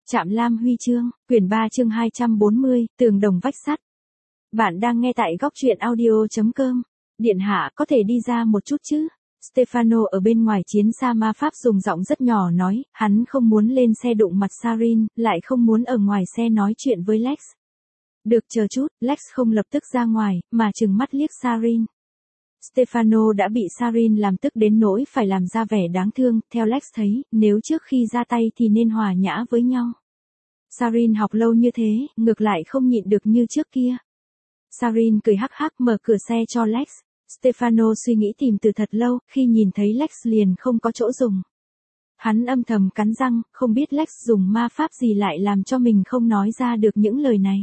Trạm Lam Huy chương, quyển 3 chương 240, tường đồng vách sắt. Bạn đang nghe tại góc truyện audio.com. Điện hạ có thể đi ra một chút chứ? Stefano ở bên ngoài chiến xa ma pháp dùng giọng rất nhỏ nói, hắn không muốn lên xe đụng mặt Sarin, lại không muốn ở ngoài xe nói chuyện với Lex. Được chờ chút, Lex không lập tức ra ngoài, mà trừng mắt liếc Sarin. Stefano đã bị Sarin làm tức đến nỗi phải làm ra vẻ đáng thương, theo Lex thấy, nếu trước khi ra tay thì nên hòa nhã với nhau. Sarin học lâu như thế, ngược lại không nhịn được như trước kia. Sarin cười hắc hắc mở cửa xe cho Lex. Stefano suy nghĩ tìm từ thật lâu, khi nhìn thấy Lex liền không có chỗ dùng. Hắn âm thầm cắn răng, không biết Lex dùng ma pháp gì lại làm cho mình không nói ra được những lời này.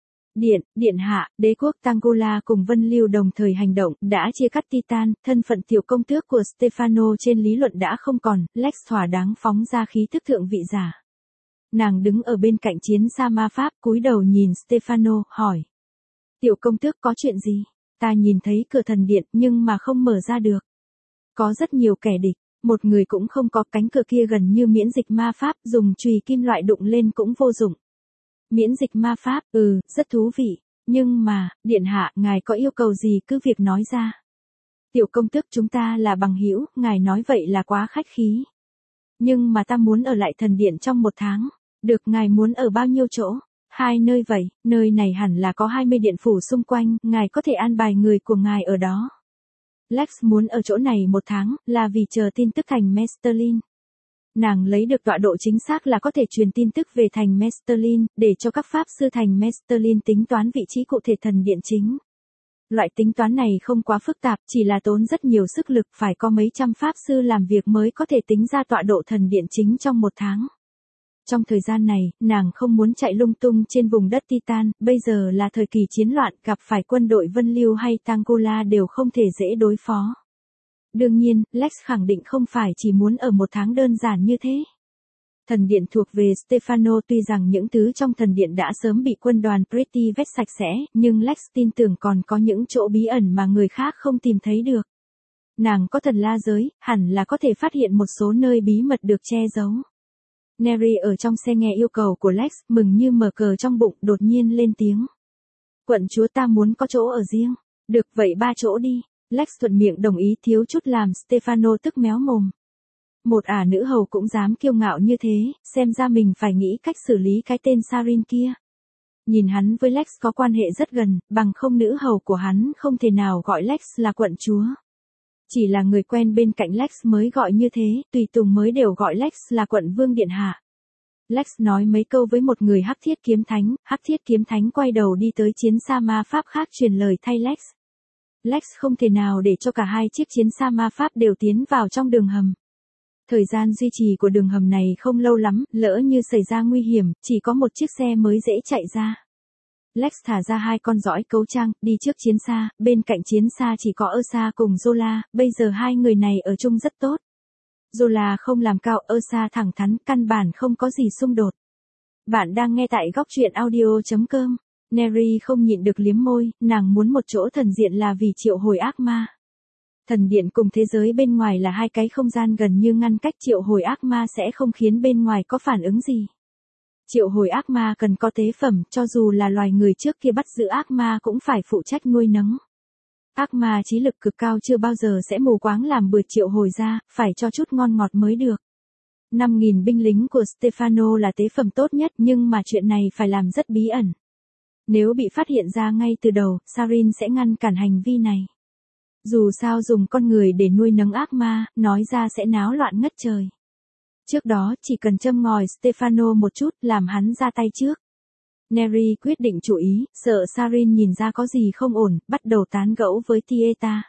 Điện hạ, đế quốc Tangola cùng Vân Lưu đồng thời hành động, đã chia cắt Titan, thân phận tiểu công tước của Stefano trên lý luận đã không còn, Lex thỏa đáng phóng ra khí thức thượng vị giả. Nàng đứng ở bên cạnh chiến xa ma pháp, cúi đầu nhìn Stefano, hỏi. Tiểu công tước có chuyện gì? Ta nhìn thấy cửa thần điện nhưng mà không mở ra được. Có rất nhiều kẻ địch, một người cũng không có, cánh cửa kia gần như miễn dịch ma pháp, dùng chùy kim loại đụng lên cũng vô dụng. Miễn dịch ma pháp, rất thú vị, nhưng mà, điện hạ, ngài có yêu cầu gì cứ việc nói ra. Tiểu công tước chúng ta là bằng hữu, ngài nói vậy là quá khách khí. Nhưng mà ta muốn ở lại thần điện trong 1 tháng, được ngài muốn ở bao nhiêu chỗ? 2 nơi vậy, nơi này hẳn là có 20 điện phủ xung quanh, ngài có thể an bài người của ngài ở đó. Lex muốn ở chỗ này 1 tháng, là vì chờ tin tức thành Mesterlin. Nàng lấy được tọa độ chính xác là có thể truyền tin tức về thành Mesterlin, để cho các pháp sư thành Mesterlin tính toán vị trí cụ thể thần điện chính. Loại tính toán này không quá phức tạp, chỉ là tốn rất nhiều sức lực, phải có mấy trăm pháp sư làm việc mới có thể tính ra tọa độ thần điện chính trong 1 tháng. Trong thời gian này, nàng không muốn chạy lung tung trên vùng đất Titan, bây giờ là thời kỳ chiến loạn, gặp phải quân đội Vân Lưu hay Tangola đều không thể dễ đối phó. Đương nhiên, Lex khẳng định không phải chỉ muốn ở 1 tháng đơn giản như thế. Thần điện thuộc về Stefano, tuy rằng những thứ trong thần điện đã sớm bị quân đoàn Pretty vét sạch sẽ, nhưng Lex tin tưởng còn có những chỗ bí ẩn mà người khác không tìm thấy được. Nàng có thần la giới, hẳn là có thể phát hiện một số nơi bí mật được che giấu. Neri ở trong xe nghe yêu cầu của Lex, mừng như mở cờ trong bụng, đột nhiên lên tiếng. Quận chúa ta muốn có chỗ ở riêng. Được vậy 3 chỗ đi. Lex thuận miệng đồng ý, thiếu chút làm Stefano tức méo mồm. Một nữ hầu cũng dám kiêu ngạo như thế, xem ra mình phải nghĩ cách xử lý cái tên Sarin kia. Nhìn hắn với Lex có quan hệ rất gần, bằng không nữ hầu của hắn không thể nào gọi Lex là quận chúa. Chỉ là người quen bên cạnh Lex mới gọi như thế, tùy tùng mới đều gọi Lex là quận vương điện hạ. Lex nói mấy câu với một người Hắc Thiết kiếm thánh quay đầu đi tới chiến xa ma pháp khác truyền lời thay Lex. Lex không thể nào để cho cả 2 chiếc chiến xa ma pháp đều tiến vào trong đường hầm. Thời gian duy trì của đường hầm này không lâu lắm, lỡ như xảy ra nguy hiểm, chỉ có một chiếc xe mới dễ chạy ra. Lex thả ra 2 con dõi cấu trang, đi trước chiến xa, bên cạnh chiến xa chỉ có Ursa cùng Zola, bây giờ 2 người này ở chung rất tốt. Zola không làm cao, Ursa thẳng thắn, căn bản không có gì xung đột. Bạn đang nghe tại góc truyện audio.com. Neri không nhịn được liếm môi, nàng muốn một chỗ thần diện là vì triệu hồi ác ma. Thần điện cùng thế giới bên ngoài là 2 cái không gian gần như ngăn cách, triệu hồi ác ma sẽ không khiến bên ngoài có phản ứng gì. Triệu hồi ác ma cần có tế phẩm, cho dù là loài người trước kia bắt giữ ác ma cũng phải phụ trách nuôi nấng. Ác ma trí lực cực cao chưa bao giờ sẽ mù quáng làm bừa triệu hồi ra, phải cho chút ngon ngọt mới được. 5.000 binh lính của Stefano là tế phẩm tốt nhất, nhưng mà chuyện này phải làm rất bí ẩn. Nếu bị phát hiện ra ngay từ đầu, Sarin sẽ ngăn cản hành vi này. Dù sao dùng con người để nuôi nấng ác ma, nói ra sẽ náo loạn ngất trời. Trước đó, chỉ cần châm ngòi Stefano một chút, làm hắn ra tay trước. Neri quyết định chú ý, sợ Sarin nhìn ra có gì không ổn, bắt đầu tán gẫu với Tieta.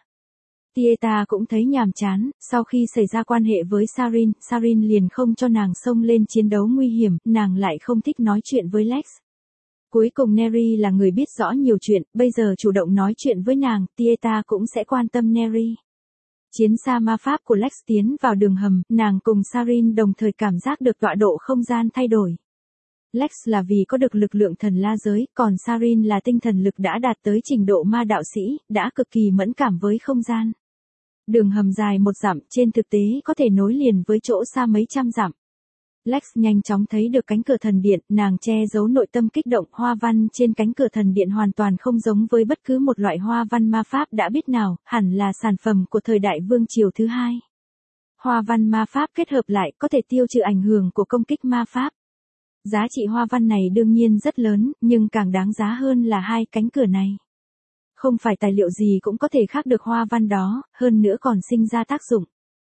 Tieta cũng thấy nhàm chán, sau khi xảy ra quan hệ với Sarin liền không cho nàng xông lên chiến đấu nguy hiểm, nàng lại không thích nói chuyện với Lex. Cuối cùng Neri là người biết rõ nhiều chuyện, bây giờ chủ động nói chuyện với nàng, Tieta cũng sẽ quan tâm Neri. Chiến xa ma pháp của Lex tiến vào đường hầm, nàng cùng Sarin đồng thời cảm giác được tọa độ không gian thay đổi. Lex là vì có được lực lượng thần la giới, còn Sarin là tinh thần lực đã đạt tới trình độ ma đạo sĩ, đã cực kỳ mẫn cảm với không gian. Đường hầm dài 1 dặm, trên thực tế có thể nối liền với chỗ xa mấy trăm dặm. Lex nhanh chóng thấy được cánh cửa thần điện, nàng che giấu nội tâm kích động, hoa văn trên cánh cửa thần điện hoàn toàn không giống với bất cứ một loại hoa văn ma pháp đã biết nào, hẳn là sản phẩm của thời đại vương triều thứ hai. Hoa văn ma pháp kết hợp lại có thể tiêu trừ ảnh hưởng của công kích ma pháp. Giá trị hoa văn này đương nhiên rất lớn, nhưng càng đáng giá hơn là hai cánh cửa này. Không phải tài liệu gì cũng có thể khác được hoa văn đó, hơn nữa còn sinh ra tác dụng.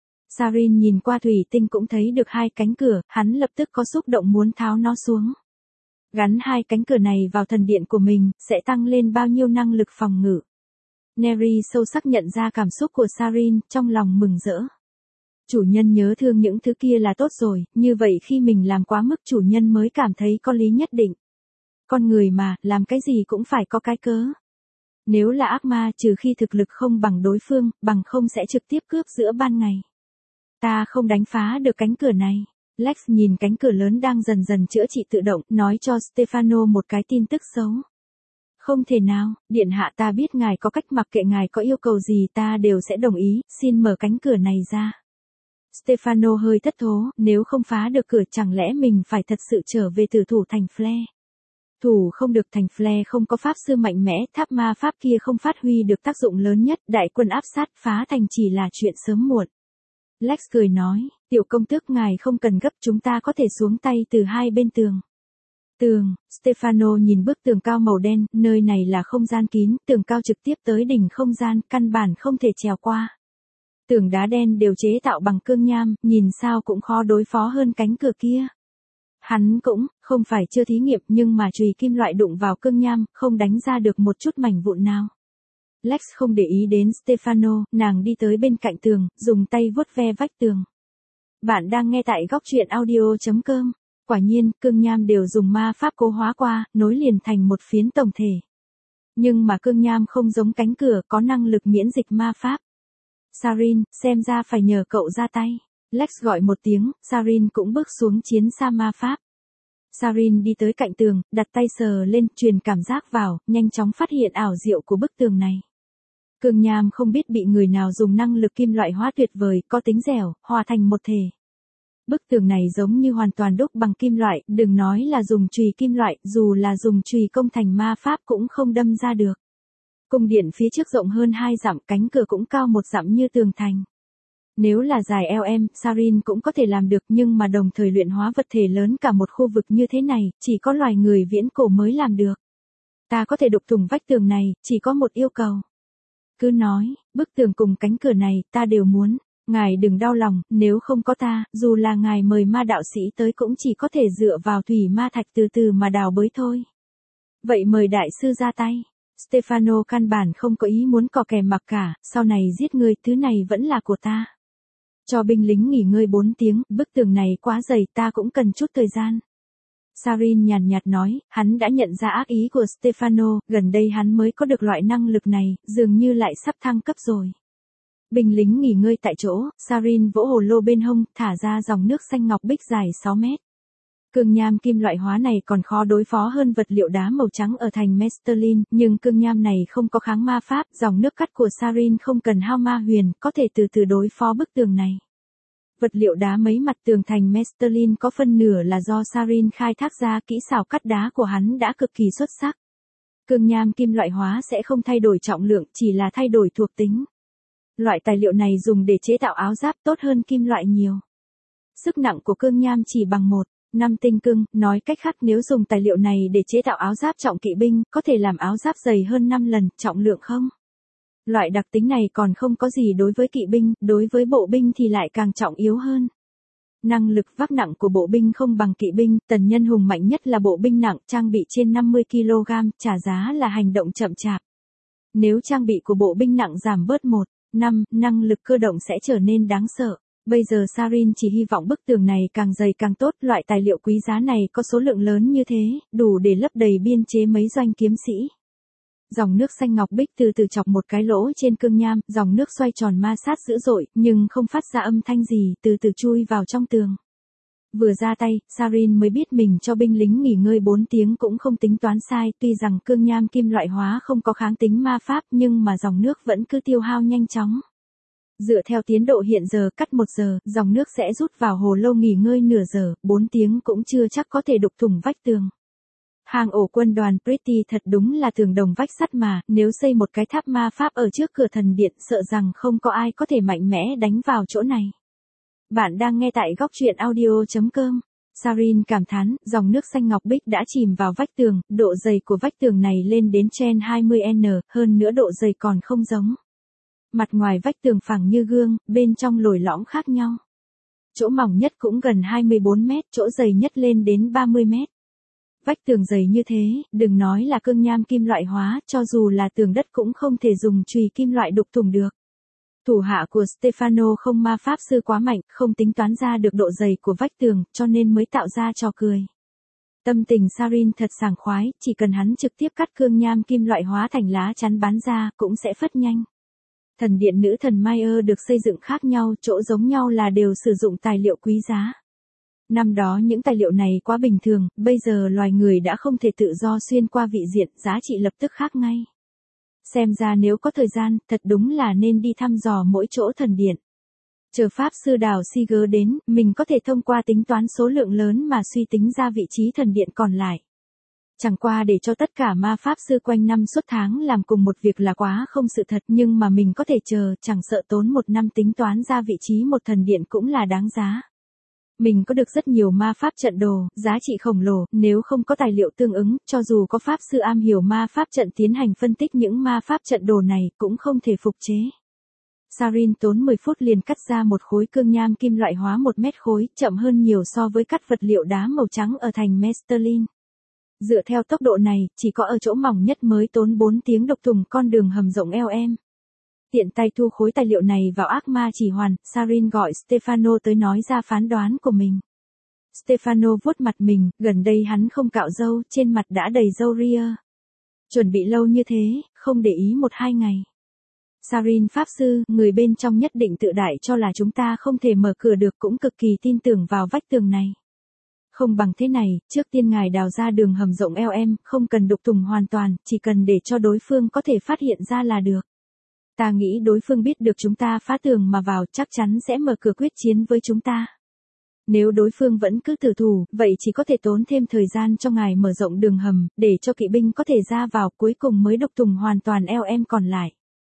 Sarin nhìn qua thủy tinh cũng thấy được hai cánh cửa, hắn lập tức có xúc động muốn tháo nó xuống. Gắn hai cánh cửa này vào thần điện của mình, sẽ tăng lên bao nhiêu năng lực phòng ngự. Neri sâu sắc nhận ra cảm xúc của Sarin, trong lòng mừng rỡ. Chủ nhân nhớ thương những thứ kia là tốt rồi, như vậy khi mình làm quá mức chủ nhân mới cảm thấy có lý nhất định. Con người mà, làm cái gì cũng phải có cái cớ. Nếu là ác ma trừ khi thực lực không bằng đối phương, bằng không sẽ trực tiếp cướp giữa ban ngày. Ta không đánh phá được cánh cửa này. Lex nhìn cánh cửa lớn đang dần dần chữa trị tự động, nói cho Stefano một cái tin tức xấu. Không thể nào, điện hạ ta biết ngài có cách mặc kệ ngài có yêu cầu gì ta đều sẽ đồng ý, xin mở cánh cửa này ra. Stefano hơi thất thố, nếu không phá được cửa chẳng lẽ mình phải thật sự trở về tử thủ thành Flair. Thủ không được thành Flair không có pháp sư mạnh mẽ, tháp ma pháp kia không phát huy được tác dụng lớn nhất, đại quân áp sát phá thành chỉ là chuyện sớm muộn. Lex cười nói, tiểu công tước ngài không cần gấp chúng ta có thể xuống tay từ hai bên tường. Tường, Stefano nhìn bức tường cao màu đen, nơi này là không gian kín, tường cao trực tiếp tới đỉnh không gian, căn bản không thể trèo qua. Tường đá đen đều chế tạo bằng cương nham, nhìn sao cũng khó đối phó hơn cánh cửa kia. Hắn cũng, không phải chưa thí nghiệm nhưng mà chùy kim loại đụng vào cương nham, không đánh ra được một chút mảnh vụn nào. Lex không để ý đến Stefano, nàng đi tới bên cạnh tường, dùng tay vuốt ve vách tường. Bạn đang nghe tại góc truyện audio.com. Quả nhiên, cương nham đều dùng ma pháp cố hóa qua, nối liền thành một phiến tổng thể. Nhưng mà cương nham không giống cánh cửa, có năng lực miễn dịch ma pháp. Sarin, xem ra phải nhờ cậu ra tay. Lex gọi một tiếng, Sarin cũng bước xuống chiến xa ma pháp. Sarin đi tới cạnh tường, đặt tay sờ lên, truyền cảm giác vào, nhanh chóng phát hiện ảo diệu của bức tường này. Cương nham không biết bị người nào dùng năng lực kim loại hóa tuyệt vời, có tính dẻo, hòa thành một thể. Bức tường này giống như hoàn toàn đúc bằng kim loại, đừng nói là dùng chùy kim loại, dù là dùng chùy công thành ma pháp cũng không đâm ra được. Cung điện phía trước rộng hơn 2 dặm, cánh cửa cũng cao 1 dặm như tường thành. Nếu là dài LM, Sarin cũng có thể làm được nhưng mà đồng thời luyện hóa vật thể lớn cả một khu vực như thế này, chỉ có loài người viễn cổ mới làm được. Ta có thể đục thủng vách tường này, chỉ có một yêu cầu. Cứ nói, bức tường cùng cánh cửa này, ta đều muốn. Ngài đừng đau lòng, nếu không có ta, dù là ngài mời ma đạo sĩ tới cũng chỉ có thể dựa vào thủy ma thạch từ từ mà đào bới thôi. Vậy mời đại sư ra tay. Stefano căn bản không có ý muốn cò kè mặc cả, sau này giết ngươi, thứ này vẫn là của ta. Cho binh lính nghỉ ngơi 4 tiếng, bức tường này quá dày ta cũng cần chút thời gian. Sarin nhàn nhạt nói, hắn đã nhận ra ác ý của Stefano, gần đây hắn mới có được loại năng lực này, dường như lại sắp thăng cấp rồi. Binh lính nghỉ ngơi tại chỗ, Sarin vỗ hồ lô bên hông, thả ra dòng nước xanh ngọc bích dài 6 mét. Cương nham kim loại hóa này còn khó đối phó hơn vật liệu đá màu trắng ở thành Mesterlin, nhưng cương nham này không có kháng ma pháp, dòng nước cắt của Sarin không cần hao ma huyền, có thể từ từ đối phó bức tường này. Vật liệu đá mấy mặt tường thành Mesterlin có phân nửa là do Sarin khai thác ra, kỹ xảo cắt đá của hắn đã cực kỳ xuất sắc. Cương nham kim loại hóa sẽ không thay đổi trọng lượng, chỉ là thay đổi thuộc tính. Loại tài liệu này dùng để chế tạo áo giáp tốt hơn kim loại nhiều. Sức nặng của cương nham chỉ bằng 1/5 tinh cương, nói cách khác nếu dùng tài liệu này để chế tạo áo giáp trọng kỵ binh, có thể làm áo giáp dày hơn 5 lần trọng lượng không? Loại đặc tính này còn không có gì đối với kỵ binh, đối với bộ binh thì lại càng trọng yếu hơn. Năng lực vác nặng của bộ binh không bằng kỵ binh, tần nhân hùng mạnh nhất là bộ binh nặng, trang bị trên 50 kg, trả giá là hành động chậm chạp. Nếu trang bị của bộ binh nặng giảm bớt 1/5, năng lực cơ động sẽ trở nên đáng sợ. Bây giờ Sarin chỉ hy vọng bức tường này càng dày càng tốt, loại tài liệu quý giá này có số lượng lớn như thế, đủ để lấp đầy biên chế mấy doanh kiếm sĩ. Dòng nước xanh ngọc bích từ từ chọc một cái lỗ trên cương nham, dòng nước xoay tròn ma sát dữ dội, nhưng không phát ra âm thanh gì, từ từ chui vào trong tường. Vừa ra tay, Sarin mới biết mình cho binh lính nghỉ ngơi 4 tiếng cũng không tính toán sai, tuy rằng cương nham kim loại hóa không có kháng tính ma pháp nhưng mà dòng nước vẫn cứ tiêu hao nhanh chóng. Dựa theo tiến độ hiện giờ cắt 1 giờ, dòng nước sẽ rút vào hồ lâu nghỉ ngơi nửa giờ, 4 tiếng cũng chưa chắc có thể đục thủng vách tường. Hang ổ quân đoàn Pretty thật đúng là tường đồng vách sắt mà, nếu xây một cái tháp ma pháp ở trước cửa thần điện sợ rằng không có ai có thể mạnh mẽ đánh vào chỗ này. Bạn đang nghe tại góc truyện audio.com. Sarin cảm thán, dòng nước xanh ngọc bích đã chìm vào vách tường, độ dày của vách tường này lên đến trên 20n, hơn nữa độ dày còn không giống. Mặt ngoài vách tường phẳng như gương, bên trong lồi lõm khác nhau. Chỗ mỏng nhất cũng gần 24 mét, chỗ dày nhất lên đến 30 mét. Vách tường dày như thế, đừng nói là cương nham kim loại hóa, cho dù là tường đất cũng không thể dùng chùy kim loại đục thủng được. Thủ hạ của Stefano không ma pháp sư quá mạnh, không tính toán ra được độ dày của vách tường, cho nên mới tạo ra trò cười. Tâm tình Sarin thật sảng khoái, chỉ cần hắn trực tiếp cắt cương nham kim loại hóa thành lá chắn bán ra, cũng sẽ phất nhanh. Thần điện nữ thần Mayer được xây dựng khác nhau, chỗ giống nhau là đều sử dụng tài liệu quý giá. Năm đó những tài liệu này quá bình thường, bây giờ loài người đã không thể tự do xuyên qua vị diện, giá trị lập tức khác ngay. Xem ra nếu có thời gian, thật đúng là nên đi thăm dò mỗi chỗ thần điện. Chờ Pháp sư đào Siger đến, mình có thể thông qua tính toán số lượng lớn mà suy tính ra vị trí thần điện còn lại. Chẳng qua để cho tất cả ma pháp sư quanh năm suốt tháng làm cùng một việc là quá không sự thật, nhưng mà mình có thể chờ, chẳng sợ tốn 1 năm tính toán ra vị trí một thần điện cũng là đáng giá. Mình có được rất nhiều ma pháp trận đồ, giá trị khổng lồ, nếu không có tài liệu tương ứng, cho dù có pháp sư am hiểu ma pháp trận tiến hành phân tích những ma pháp trận đồ này, cũng không thể phục chế. Sarin tốn 10 phút liền cắt ra một khối cương nham kim loại hóa 1 mét khối, chậm hơn nhiều so với cắt vật liệu đá màu trắng ở thành Mesterlin. Dựa theo tốc độ này, chỉ có ở chỗ mỏng nhất mới tốn 4 tiếng đục thủng con đường hầm rộng LM. Tiện tay thu khối tài liệu này vào ác ma chỉ hoàn, Sarin gọi Stefano tới nói ra phán đoán của mình. Stefano vuốt mặt mình, gần đây hắn không cạo râu, trên mặt đã đầy râu ria. Chuẩn bị lâu như thế, không để ý 1-2 ngày. Sarin pháp sư, người bên trong nhất định tự đại cho là chúng ta không thể mở cửa được, cũng cực kỳ tin tưởng vào vách tường này. Không bằng thế này, trước tiên ngài đào ra đường hầm rộng LM, không cần đục thủng hoàn toàn, chỉ cần để cho đối phương có thể phát hiện ra là được. Ta nghĩ đối phương biết được chúng ta phá tường mà vào, chắc chắn sẽ mở cửa quyết chiến với chúng ta. Nếu đối phương vẫn cứ tử thủ, vậy chỉ có thể tốn thêm thời gian cho ngài mở rộng đường hầm, để cho kỵ binh có thể ra vào, cuối cùng mới đục thủng hoàn toàn LM còn lại.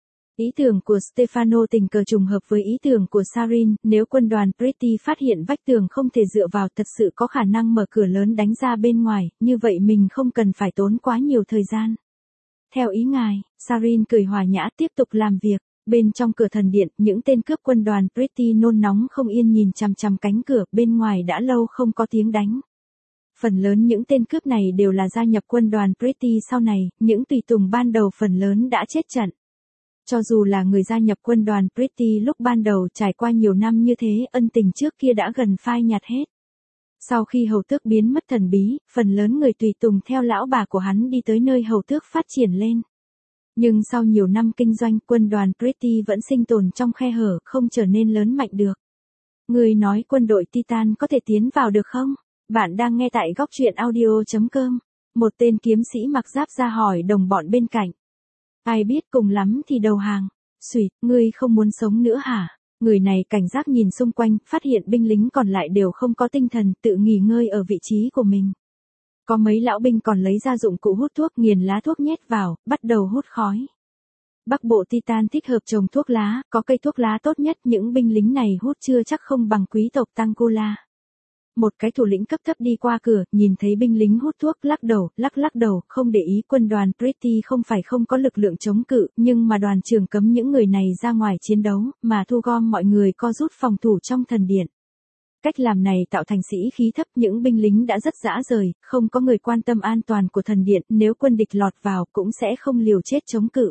Ý tưởng của Stefano tình cờ trùng hợp với ý tưởng của Sarin, nếu quân đoàn Pretty phát hiện vách tường không thể dựa vào, thật sự có khả năng mở cửa lớn đánh ra bên ngoài, như vậy mình không cần phải tốn quá nhiều thời gian. Theo ý ngài, Sarin cười hòa nhã tiếp tục làm việc. Bên trong cửa thần điện, những tên cướp quân đoàn Pretty nôn nóng không yên nhìn chằm chằm cánh cửa, bên ngoài đã lâu không có tiếng đánh. Phần lớn những tên cướp này đều là gia nhập quân đoàn Pretty sau này, những tùy tùng ban đầu phần lớn đã chết trận. Cho dù là người gia nhập quân đoàn Pretty lúc ban đầu trải qua nhiều năm như thế, ân tình trước kia đã gần phai nhạt hết. Sau khi hầu tước biến mất thần bí, phần lớn người tùy tùng theo lão bà của hắn đi tới nơi hầu tước phát triển lên. Nhưng sau nhiều năm kinh doanh, quân đoàn Pretty vẫn sinh tồn trong khe hở, không trở nên lớn mạnh được. Người nói quân đội Titan có thể tiến vào được không? Bạn đang nghe tại góc truyện audio.com. Một tên kiếm sĩ mặc giáp ra hỏi đồng bọn bên cạnh. Ai biết, cùng lắm thì đầu hàng. Xuyệt, ngươi không muốn sống nữa hả? Người này cảnh giác nhìn xung quanh, phát hiện binh lính còn lại đều không có tinh thần, tự nghỉ ngơi ở vị trí của mình. Có mấy lão binh còn lấy ra dụng cụ hút thuốc, nghiền lá thuốc nhét vào, bắt đầu hút khói. Bắc bộ Titan thích hợp trồng thuốc lá, có cây thuốc lá tốt nhất, những binh lính này hút chưa chắc không bằng quý tộc Tangula. Một cái thủ lĩnh cấp thấp đi qua cửa, nhìn thấy binh lính hút thuốc, lắc đầu, không để ý. Quân đoàn Pretty không phải không có lực lượng chống cự, nhưng mà đoàn trưởng cấm những người này ra ngoài chiến đấu, mà thu gom mọi người co rút phòng thủ trong thần điện. Cách làm này tạo thành sĩ khí thấp, những binh lính đã rất rã rời, không có người quan tâm an toàn của thần điện, nếu quân địch lọt vào cũng sẽ không liều chết chống cự.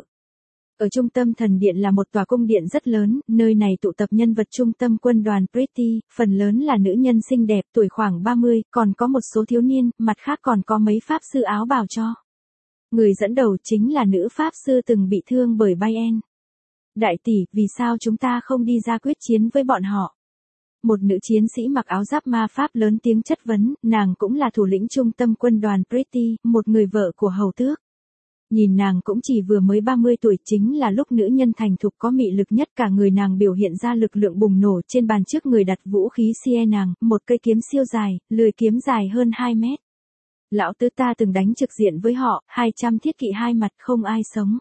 Ở trung tâm thần điện là một tòa cung điện rất lớn, nơi này tụ tập nhân vật trung tâm quân đoàn Pretty, phần lớn là nữ nhân xinh đẹp, tuổi khoảng 30, còn có một số thiếu niên, mặt khác còn có mấy pháp sư áo bào cho. Người dẫn đầu chính là nữ pháp sư từng bị thương bởi Bayern. Đại tỷ, vì sao chúng ta không đi ra quyết chiến với bọn họ? Một nữ chiến sĩ mặc áo giáp ma pháp lớn tiếng chất vấn, nàng cũng là thủ lĩnh trung tâm quân đoàn Pretty, một người vợ của hầu tước. Nhìn nàng cũng chỉ vừa mới 30 tuổi, chính là lúc nữ nhân thành thục có mị lực nhất, cả người nàng biểu hiện ra lực lượng bùng nổ, trên bàn trước người đặt vũ khí xie nàng, một cây kiếm siêu dài, lưỡi kiếm dài hơn 2 mét. Lão tứ ta từng đánh trực diện với họ, 200 thiết kỵ hai mặt không ai sống.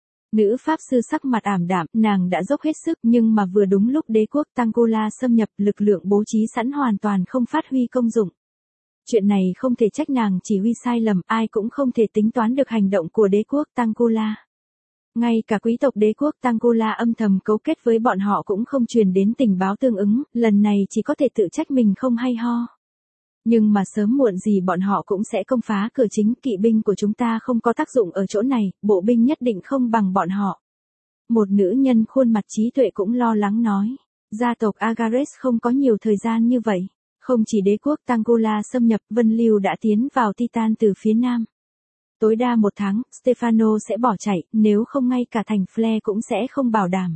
Nữ pháp sư sắc mặt ảm đạm, nàng đã dốc hết sức nhưng mà vừa đúng lúc đế quốc Tangola xâm nhập, lực lượng bố trí sẵn hoàn toàn không phát huy công dụng. Chuyện này không thể trách nàng chỉ huy sai lầm, ai cũng không thể tính toán được hành động của đế quốc Tangola. Ngay cả quý tộc đế quốc Tangola âm thầm cấu kết với bọn họ cũng không truyền đến tình báo tương ứng, lần này chỉ có thể tự trách mình không hay ho. Nhưng mà sớm muộn gì bọn họ cũng sẽ công phá cửa chính, kỵ binh của chúng ta không có tác dụng ở chỗ này, bộ binh nhất định không bằng bọn họ. Một nữ nhân khuôn mặt trí tuệ cũng lo lắng nói, gia tộc Agares không có nhiều thời gian như vậy. Không chỉ đế quốc Tangola xâm nhập, Vân Lưu đã tiến vào Titan từ phía nam. Tối đa 1 tháng, Stefano sẽ bỏ chạy, nếu không ngay cả thành Flair cũng sẽ không bảo đảm.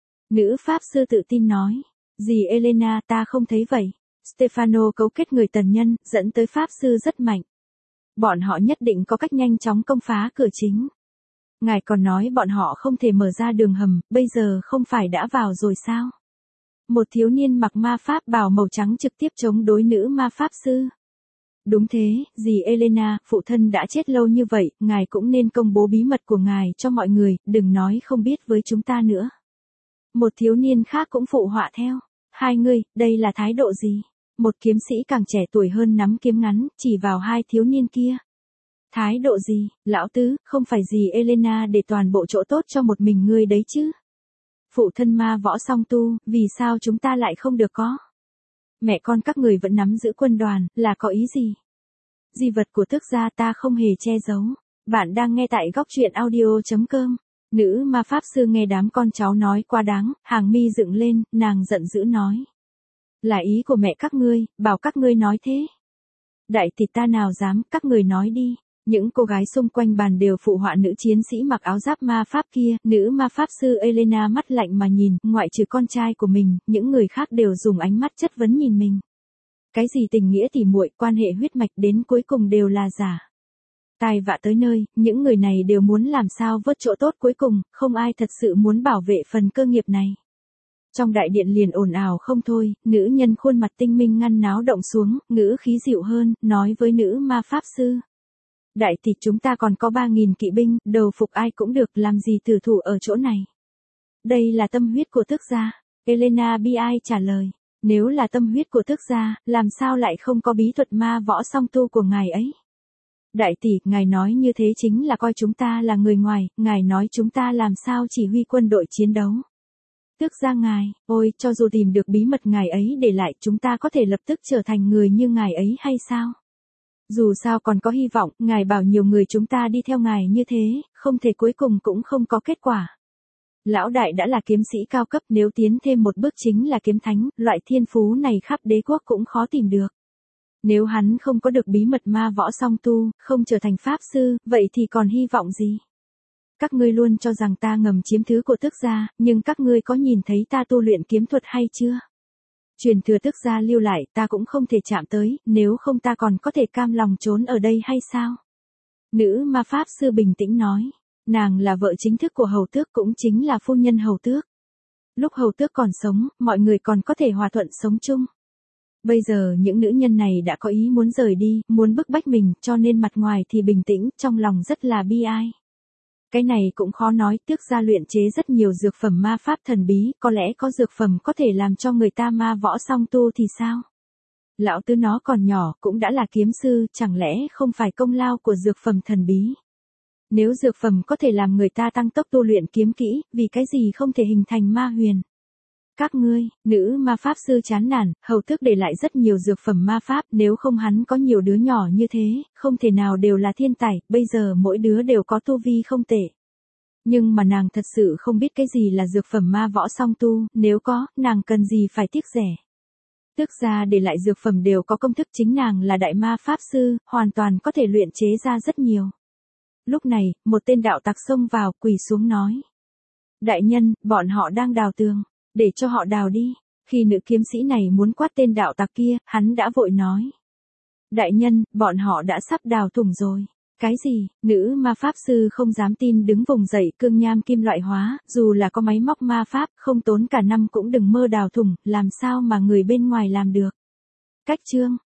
Nữ pháp sư tự tin nói, dì Elena ta không thấy vậy. Stefano cấu kết người tần nhân, dẫn tới pháp sư rất mạnh. Bọn họ nhất định có cách nhanh chóng công phá cửa chính. Ngài còn nói bọn họ không thể mở ra đường hầm, bây giờ không phải đã vào rồi sao? Một thiếu niên mặc ma pháp bào màu trắng trực tiếp chống đối nữ ma pháp sư. Đúng thế, dì Elena, phụ thân đã chết lâu như vậy, ngài cũng nên công bố bí mật của ngài cho mọi người, đừng nói không biết với chúng ta nữa. Một thiếu niên khác cũng phụ họa theo. Hai người, đây là thái độ gì? Một kiếm sĩ càng trẻ tuổi hơn nắm kiếm ngắn, chỉ vào hai thiếu niên kia. Thái độ gì, lão tứ, không phải dì Elena để toàn bộ chỗ tốt cho một mình ngươi đấy chứ? Phụ thân ma võ song tu, vì sao chúng ta lại không được có? Mẹ con các người vẫn nắm giữ quân đoàn, là có ý gì? Di vật của tước gia ta không hề che giấu. Bạn đang nghe tại góc truyện audio.com. Nữ ma pháp sư nghe đám con cháu nói quá đáng, hàng mi dựng lên, nàng giận dữ nói. Là ý của mẹ các ngươi, bảo các ngươi nói thế. Đại tỷ ta nào dám, các người nói đi. Những cô gái xung quanh bàn đều phụ họa nữ chiến sĩ mặc áo giáp ma pháp kia, nữ ma pháp sư Elena mắt lạnh mà nhìn, ngoại trừ con trai của mình, những người khác đều dùng ánh mắt chất vấn nhìn mình. Cái gì tình nghĩa tỉ muội, quan hệ huyết mạch đến cuối cùng đều là giả. Tai vạ tới nơi, những người này đều muốn làm sao vớt chỗ tốt cuối cùng, không ai thật sự muốn bảo vệ phần cơ nghiệp này. Trong đại điện liền ồn ào không thôi, nữ nhân khuôn mặt tinh minh ngăn náo động xuống, ngữ khí dịu hơn, nói với nữ ma pháp sư. Đại tỷ chúng ta còn có 3.000 kỵ binh, đầu phục ai cũng được, làm gì tử thủ ở chỗ này. Đây là tâm huyết của tước gia. Elena bi ai trả lời. Nếu là tâm huyết của tước gia, làm sao lại không có bí thuật ma võ song tu của ngài ấy? Đại tỷ, ngài nói như thế chính là coi chúng ta là người ngoài, ngài nói chúng ta làm sao chỉ huy quân đội chiến đấu. Tước gia ngài, ôi, cho dù tìm được bí mật ngài ấy để lại, chúng ta có thể lập tức trở thành người như ngài ấy hay sao? Dù sao còn có hy vọng, ngài bảo nhiều người chúng ta đi theo ngài như thế, không thể cuối cùng cũng không có kết quả. Lão đại đã là kiếm sĩ cao cấp, nếu tiến thêm một bước chính là kiếm thánh, loại thiên phú này khắp đế quốc cũng khó tìm được. Nếu hắn không có được bí mật ma võ song tu, không trở thành pháp sư, vậy thì còn hy vọng gì? Các ngươi luôn cho rằng ta ngầm chiếm thứ của tước gia, nhưng các ngươi có nhìn thấy ta tu luyện kiếm thuật hay chưa? Truyền thừa tước gia lưu lại, ta cũng không thể chạm tới, nếu không ta còn có thể cam lòng trốn ở đây hay sao? Nữ ma pháp sư bình tĩnh nói, nàng là vợ chính thức của hầu tước, cũng chính là phu nhân hầu tước. Lúc hầu tước còn sống, mọi người còn có thể hòa thuận sống chung. Bây giờ những nữ nhân này đã có ý muốn rời đi, muốn bức bách mình, cho nên mặt ngoài thì bình tĩnh, trong lòng rất là bi ai. Cái này cũng khó nói, tước gia luyện chế rất nhiều dược phẩm ma pháp thần bí, có lẽ có dược phẩm có thể làm cho người ta ma võ song tu thì sao? Lão tứ nó còn nhỏ, cũng đã là kiếm sư, chẳng lẽ không phải công lao của dược phẩm thần bí? Nếu dược phẩm có thể làm người ta tăng tốc tu luyện kiếm kỹ, vì cái gì không thể hình thành ma huyền? Các ngươi, nữ ma pháp sư chán nản, hầu tước để lại rất nhiều dược phẩm ma pháp, nếu không hắn có nhiều đứa nhỏ như thế, không thể nào đều là thiên tài, bây giờ mỗi đứa đều có tu vi không tệ. Nhưng mà nàng thật sự không biết cái gì là dược phẩm ma võ song tu, nếu có, nàng cần gì phải tiếc rẻ. Tước gia để lại dược phẩm đều có công thức, chính nàng là đại ma pháp sư, hoàn toàn có thể luyện chế ra rất nhiều. Lúc này, một tên đạo tặc xông vào, quỳ xuống nói. Đại nhân, bọn họ đang đào tường. Để cho họ đào đi. Khi nữ kiếm sĩ này muốn quát tên đạo tặc kia, hắn đã vội nói. Đại nhân, bọn họ đã sắp đào thủng rồi. Cái gì, nữ ma pháp sư không dám tin đứng vùng dậy cương nham kim loại hóa, dù là có máy móc ma pháp, không tốn cả năm cũng đừng mơ đào thủng, làm sao mà người bên ngoài làm được. Cách chương